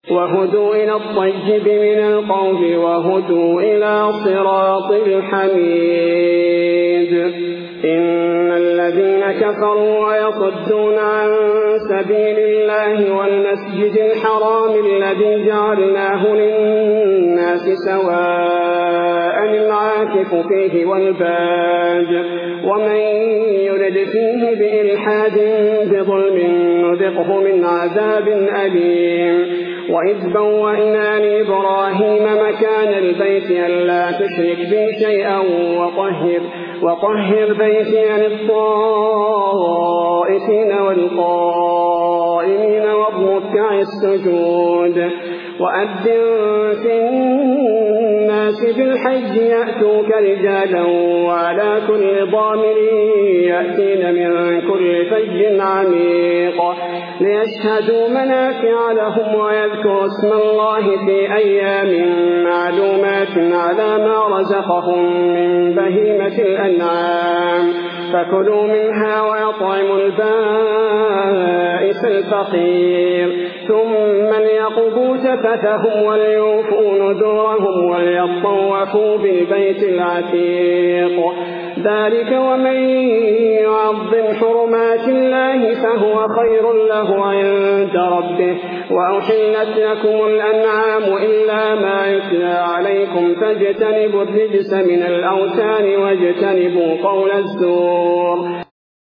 وهدوا إلى الطيب من القول وهدوا إلى صراط الحميد. إن الذين كفروا ويصدون عن سبيل الله والمسجد الحرام الذي جعلناه للناس سواء العاكف فيه والباد ومن يرد فيه بإلحاد بظلم نذقه من عذاب أليم. وإذ بوأنا لإبراهيم مكان البيت ألا تشرك بي شيئا وطهر بيتي للطائفين والقائمين والركع السجود. وأذن في الناس بالحج يأتوك رجالا وعلى كل ضامر يأتين من كل فج عميق ليشهدوا منافع لهم ويذكروا اسم الله في أيام معلومات على ما رزقهم من بهيمة الأنعام فكلوا منها ويطعموا البائس الفقير ثم ليقضوا تفتهم وليوفوا نذورهم وليطوفوا بالبيت العتيق. ذلك ومن يعظم حرمات الله فهو خير له عند ربه. وأحلت لكم الأنعام إلا ما يتلى عليكم فاجتنبوا الرجس من الأوثان واجتنبوا قول الزور.